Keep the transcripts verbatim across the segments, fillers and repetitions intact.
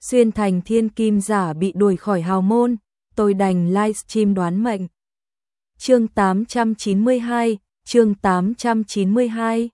xuyên thành thiên kim giả bị đuổi khỏi hào môn, tôi đành livestream đoán mệnh. Chương tám trăm chín mươi hai, chương tám trăm chín mươi hai.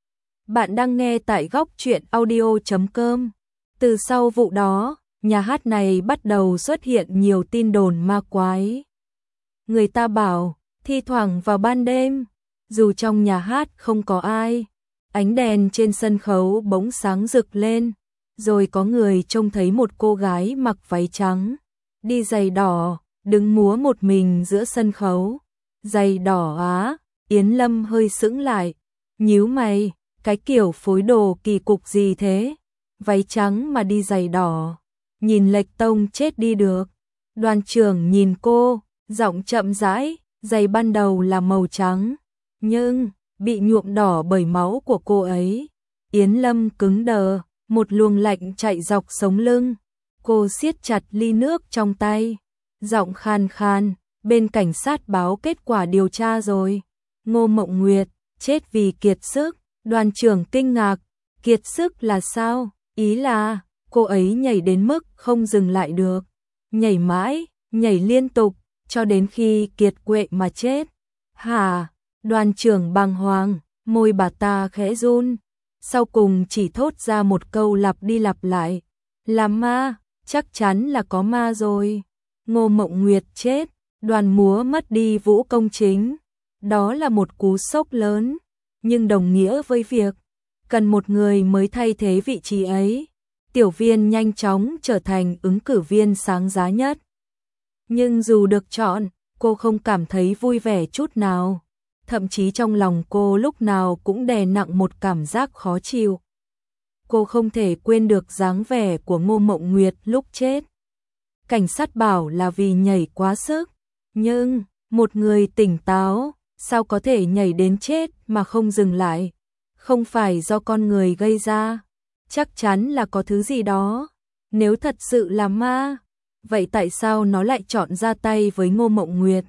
Bạn đang nghe tại góc truyện audio chấm com. Từ sau vụ đó, nhà hát này bắt đầu xuất hiện nhiều tin đồn ma quái. Người ta bảo, thi thoảng vào ban đêm, dù trong nhà hát không có ai, ánh đèn trên sân khấu bỗng sáng rực lên, rồi có người trông thấy một cô gái mặc váy trắng, đi giày đỏ, đứng múa một mình giữa sân khấu. Giày đỏ á, Yến Lâm hơi sững lại, nhíu mày, cái kiểu phối đồ kỳ cục gì thế? Váy trắng mà đi giày đỏ, nhìn lệch tông chết đi được. Đoàn trưởng nhìn cô, giọng chậm rãi, giày ban đầu là màu trắng, nhưng bị nhuộm đỏ bởi máu của cô ấy. Yến Lâm cứng đờ, một luồng lạnh chạy dọc sống lưng. Cô siết chặt ly nước trong tay, giọng khan khan, bên cảnh sát báo kết quả điều tra rồi. Ngô Mộng Nguyệt chết vì kiệt sức. Đoàn trưởng kinh ngạc, kiệt sức là sao? Ý là cô ấy nhảy đến mức không dừng lại được, nhảy mãi, nhảy liên tục, cho đến khi kiệt quệ mà chết. Hả? Đoàn trưởng bàng hoàng, môi bà ta khẽ run, sau cùng chỉ thốt ra một câu lặp đi lặp lại. Là ma, chắc chắn là có ma rồi. Ngô Mộng Nguyệt chết, đoàn múa mất đi vũ công chính. Đó là một cú sốc lớn, nhưng đồng nghĩa với việc cần một người mới thay thế vị trí ấy. Tiểu Viên nhanh chóng trở thành ứng cử viên sáng giá nhất. Nhưng dù được chọn, cô không cảm thấy vui vẻ chút nào. Thậm chí trong lòng cô lúc nào cũng đè nặng một cảm giác khó chịu. Cô không thể quên được dáng vẻ của Ngô Mộng Nguyệt lúc chết. Cảnh sát bảo là vì nhảy quá sức, nhưng một người tỉnh táo sao có thể nhảy đến chết mà không dừng lại? Không phải do con người gây ra, chắc chắn là có thứ gì đó. Nếu thật sự là ma, vậy tại sao nó lại chọn ra tay với Ngô Mộng Nguyệt?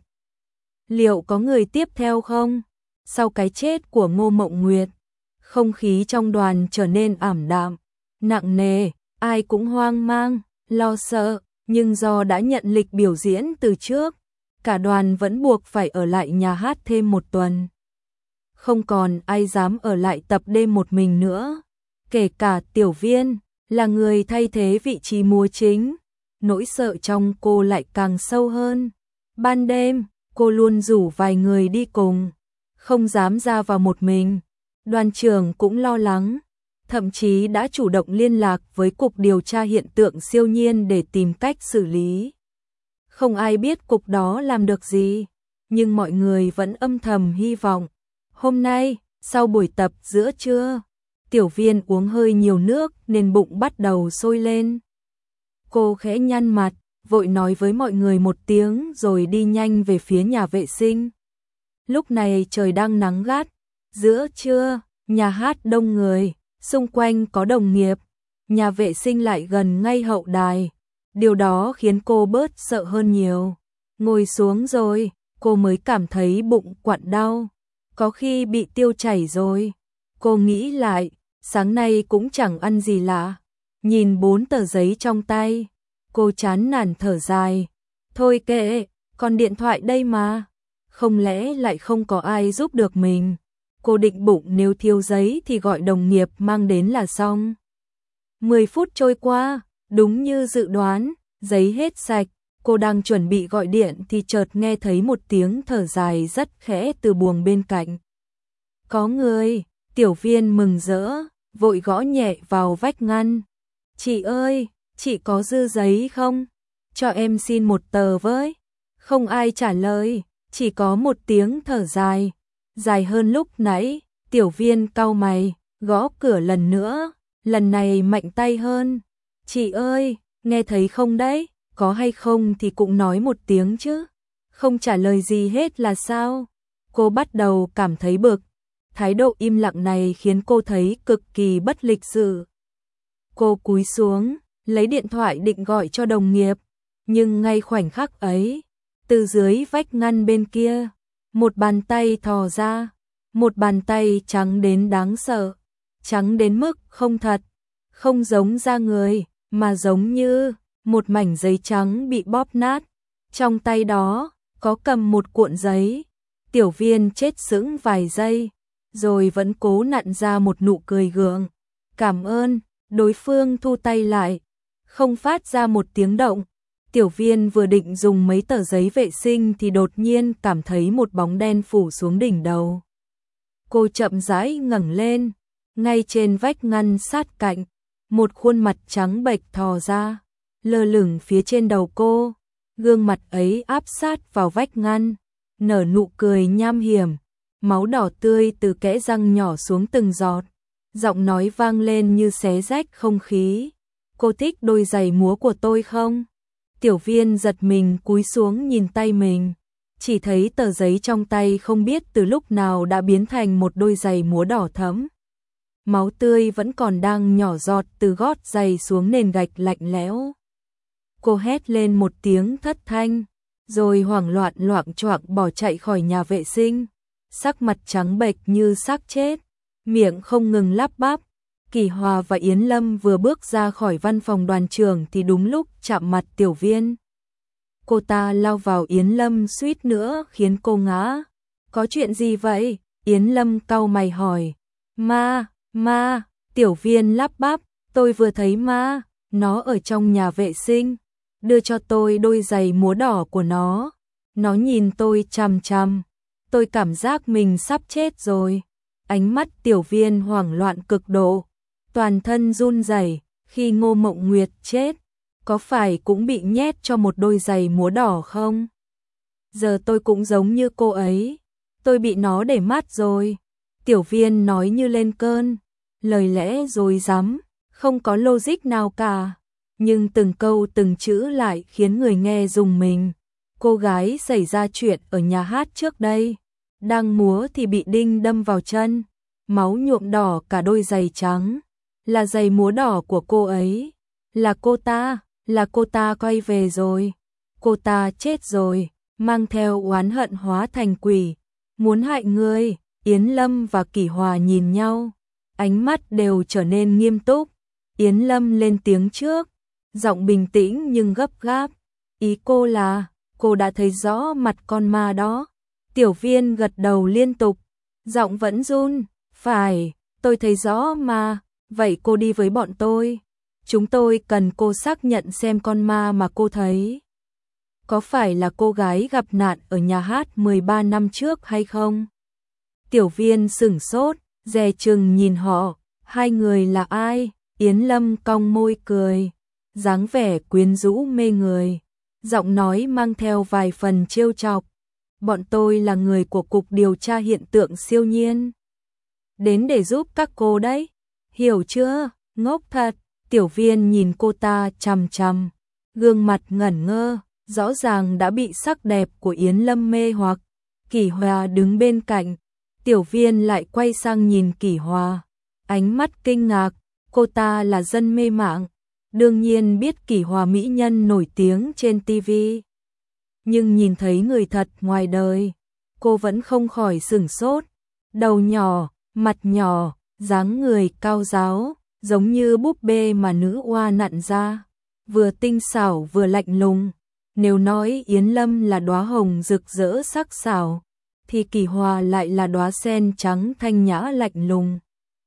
Liệu có người tiếp theo không? Sau cái chết của Ngô Mộng Nguyệt, không khí trong đoàn trở nên ảm đạm, nặng nề, ai cũng hoang mang, lo sợ, nhưng do đã nhận lịch biểu diễn từ trước, cả đoàn vẫn buộc phải ở lại nhà hát thêm một tuần. Không còn ai dám ở lại tập đêm một mình nữa, kể cả Tiểu Viên, là người thay thế vị trí múa chính. Nỗi sợ trong cô lại càng sâu hơn. Ban đêm, cô luôn rủ vài người đi cùng, không dám ra vào một mình. Đoàn trưởng cũng lo lắng, thậm chí đã chủ động liên lạc với Cục Điều tra Hiện tượng Siêu nhiên để tìm cách xử lý. Không ai biết cục đó làm được gì, nhưng mọi người vẫn âm thầm hy vọng. Hôm nay, sau buổi tập giữa trưa, Tiểu Viên uống hơi nhiều nước nên bụng bắt đầu sôi lên. Cô khẽ nhăn mặt, vội nói với mọi người một tiếng rồi đi nhanh về phía nhà vệ sinh. Lúc này trời đang nắng gắt, giữa trưa, nhà hát đông người, xung quanh có đồng nghiệp, nhà vệ sinh lại gần ngay hậu đài. Điều đó khiến cô bớt sợ hơn nhiều. Ngồi xuống rồi, cô mới cảm thấy bụng quặn đau. Có khi bị tiêu chảy rồi. Cô nghĩ lại, sáng nay cũng chẳng ăn gì lạ. Nhìn bốn tờ giấy trong tay, cô chán nản thở dài. Thôi kệ, còn điện thoại đây mà. Không lẽ lại không có ai giúp được mình? Cô định bụng nếu thiếu giấy thì gọi đồng nghiệp mang đến là xong. mười phút trôi qua, đúng như dự đoán, giấy hết sạch. Cô đang chuẩn bị gọi điện thì chợt nghe thấy một tiếng thở dài rất khẽ từ buồng bên cạnh. Có người. Tiểu Viên mừng rỡ, vội gõ nhẹ vào vách ngăn. Chị ơi, chị có dư giấy không? Cho em xin một tờ với. Không ai trả lời, chỉ có một tiếng thở dài, dài hơn lúc nãy. Tiểu Viên cau mày, gõ cửa lần nữa, lần này mạnh tay hơn. Chị ơi, nghe thấy không đấy? Có hay không thì cũng nói một tiếng chứ. Không trả lời gì hết là sao? Cô bắt đầu cảm thấy bực. Thái độ im lặng này khiến cô thấy cực kỳ bất lịch sự. Cô cúi xuống, lấy điện thoại định gọi cho đồng nghiệp. Nhưng ngay khoảnh khắc ấy, từ dưới vách ngăn bên kia, một bàn tay thò ra. Một bàn tay trắng đến đáng sợ. Trắng đến mức không thật, không giống da người, mà giống như một mảnh giấy trắng bị bóp nát. Trong tay đó có cầm một cuộn giấy. Tiểu Viên chết sững vài giây, rồi vẫn cố nặn ra một nụ cười gượng. Cảm ơn. Đối phương thu tay lại, không phát ra một tiếng động. Tiểu Viên vừa định dùng mấy tờ giấy vệ sinh thì đột nhiên cảm thấy một bóng đen phủ xuống đỉnh đầu. Cô chậm rãi ngẩng lên, ngay trên vách ngăn sát cạnh, một khuôn mặt trắng bệch thò ra, lơ lửng phía trên đầu cô. Gương mặt ấy áp sát vào vách ngăn, nở nụ cười nham hiểm, máu đỏ tươi từ kẽ răng nhỏ xuống từng giọt. Giọng nói vang lên như xé rách không khí. Cô thích đôi giày múa của tôi không? Tiểu Viên giật mình cúi xuống nhìn tay mình, chỉ thấy tờ giấy trong tay không biết từ lúc nào đã biến thành một đôi giày múa đỏ thẫm. Máu tươi vẫn còn đang nhỏ giọt từ gót giày xuống nền gạch lạnh lẽo. Cô hét lên một tiếng thất thanh, rồi hoảng loạn loạng choạng bỏ chạy khỏi nhà vệ sinh, sắc mặt trắng bệch như xác chết, miệng không ngừng lắp bắp. Kỳ Hòa và Yến Lâm vừa bước ra khỏi văn phòng đoàn trưởng thì đúng lúc chạm mặt Tiểu Viên. Cô ta lao vào Yến Lâm suýt nữa khiến cô ngã. Có chuyện gì vậy? Yến Lâm cau mày hỏi. Ma, ma, Tiểu Viên lắp bắp. Tôi vừa thấy ma, nó ở trong nhà vệ sinh, đưa cho tôi đôi giày múa đỏ của nó. Nó nhìn tôi chằm chằm, tôi cảm giác mình sắp chết rồi. Ánh mắt Tiểu Viên hoảng loạn cực độ, toàn thân run rẩy. Khi Ngô Mộng Nguyệt chết, có phải cũng bị nhét cho một đôi giày múa đỏ không? Giờ tôi cũng giống như cô ấy, tôi bị nó để mắt rồi. Tiểu Viên nói như lên cơn, lời lẽ dối rắm, không có logic nào cả, nhưng từng câu từng chữ lại khiến người nghe rùng mình. Cô gái xảy ra chuyện ở nhà hát trước đây, đang múa thì bị đinh đâm vào chân, máu nhuộm đỏ cả đôi giày trắng, là giày múa đỏ của cô ấy. Là cô ta, là cô ta quay về rồi, cô ta chết rồi, mang theo oán hận hóa thành quỷ, muốn hại người. Yến Lâm và Kỷ Hòa nhìn nhau, ánh mắt đều trở nên nghiêm túc. Yến Lâm lên tiếng trước, giọng bình tĩnh nhưng gấp gáp. Ý cô là, cô đã thấy rõ mặt con ma đó. Tiểu Viên gật đầu liên tục, giọng vẫn run. Phải, tôi thấy rõ mà, vậy cô đi với bọn tôi. Chúng tôi cần cô xác nhận xem con ma mà cô thấy có phải là cô gái gặp nạn ở nhà hát mười ba năm trước hay không? Tiểu Viên sửng sốt, dè chừng nhìn họ, hai người là ai? Yến Lâm cong môi cười, dáng vẻ quyến rũ mê người, giọng nói mang theo vài phần trêu chọc. Bọn tôi là người của Cục Điều tra Hiện tượng Siêu nhiên, đến để giúp các cô đấy, hiểu chưa? Ngốc thật. Tiểu Viên nhìn cô ta chằm chằm, gương mặt ngẩn ngơ, rõ ràng đã bị sắc đẹp của Yến Lâm mê hoặc. Kỷ Hòa đứng bên cạnh, Tiểu Viên lại quay sang nhìn Kỷ Hòa, ánh mắt kinh ngạc. Cô ta là dân mê mạng, đương nhiên biết Kỷ Hòa mỹ nhân nổi tiếng trên ti vi, nhưng nhìn thấy người thật ngoài đời, cô vẫn không khỏi sửng sốt. Đầu nhỏ, mặt nhỏ, dáng người cao ráo, giống như búp bê mà nữ oa nặn ra, vừa tinh xảo vừa lạnh lùng. Nếu nói Yến Lâm là đóa hồng rực rỡ sắc sảo, thì Kỷ Hòa lại là đóa sen trắng thanh nhã lạnh lùng.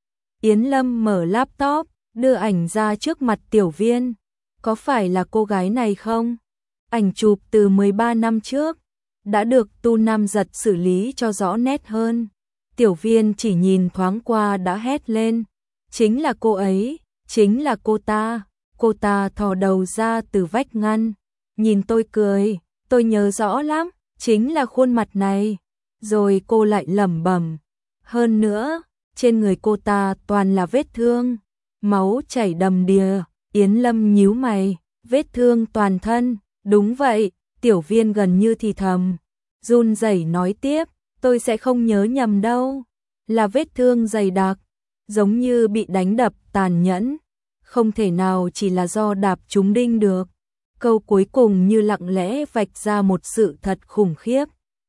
Yến Lâm mở laptop, đưa ảnh ra trước mặt Tiểu Viên. Có phải là cô gái này không? Ảnh chụp từ mười ba năm trước, đã được Tu Nam Giật xử lý cho rõ nét hơn. Tiểu Viên chỉ nhìn thoáng qua đã hét lên. Chính là cô ấy, chính là cô ta. Cô ta thò đầu ra từ vách ngăn, nhìn tôi cười, tôi nhớ rõ lắm, chính là khuôn mặt này. Rồi cô lại lẩm bẩm, hơn nữa, trên người cô ta toàn là vết thương, máu chảy đầm đìa. Yến Lâm nhíu mày, vết thương toàn thân. Đúng vậy. Tiểu Viên gần như thì thầm, run rẩy nói tiếp, tôi sẽ không nhớ nhầm đâu, là vết thương dày đặc, giống như bị đánh đập tàn nhẫn, không thể nào chỉ là do đạp trúng đinh được. Câu cuối cùng như lặng lẽ vạch ra một sự thật khủng khiếp.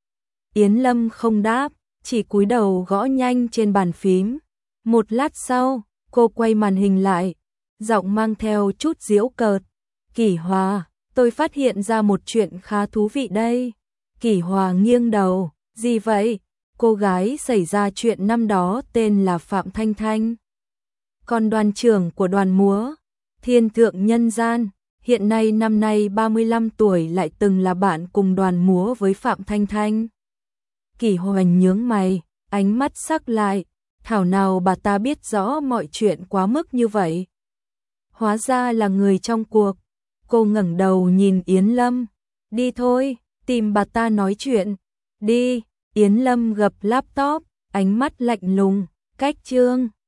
Yến Lâm không đáp, chỉ cúi đầu gõ nhanh trên bàn phím. Một lát sau, cô quay màn hình lại, giọng mang theo chút giễu cợt. Kỷ Hòa, tôi phát hiện ra một chuyện khá thú vị đây. Kỷ Hòa nghiêng đầu, gì vậy? Cô gái xảy ra chuyện năm đó tên là Phạm Thanh Thanh. Còn đoàn trưởng của đoàn múa, Thiên Thượng Nhân Gian, hiện nay năm nay ba mươi lăm tuổi lại từng là bạn cùng đoàn múa với Phạm Thanh Thanh. Kỷ Hoành nhướng mày, ánh mắt sắc lại, thảo nào bà ta biết rõ mọi chuyện quá mức như vậy. Hóa ra là người trong cuộc. Cô ngẩng đầu nhìn Yến Lâm, đi thôi, tìm bà ta nói chuyện. Đi, Yến Lâm gập laptop, ánh mắt lạnh lùng, cách chương.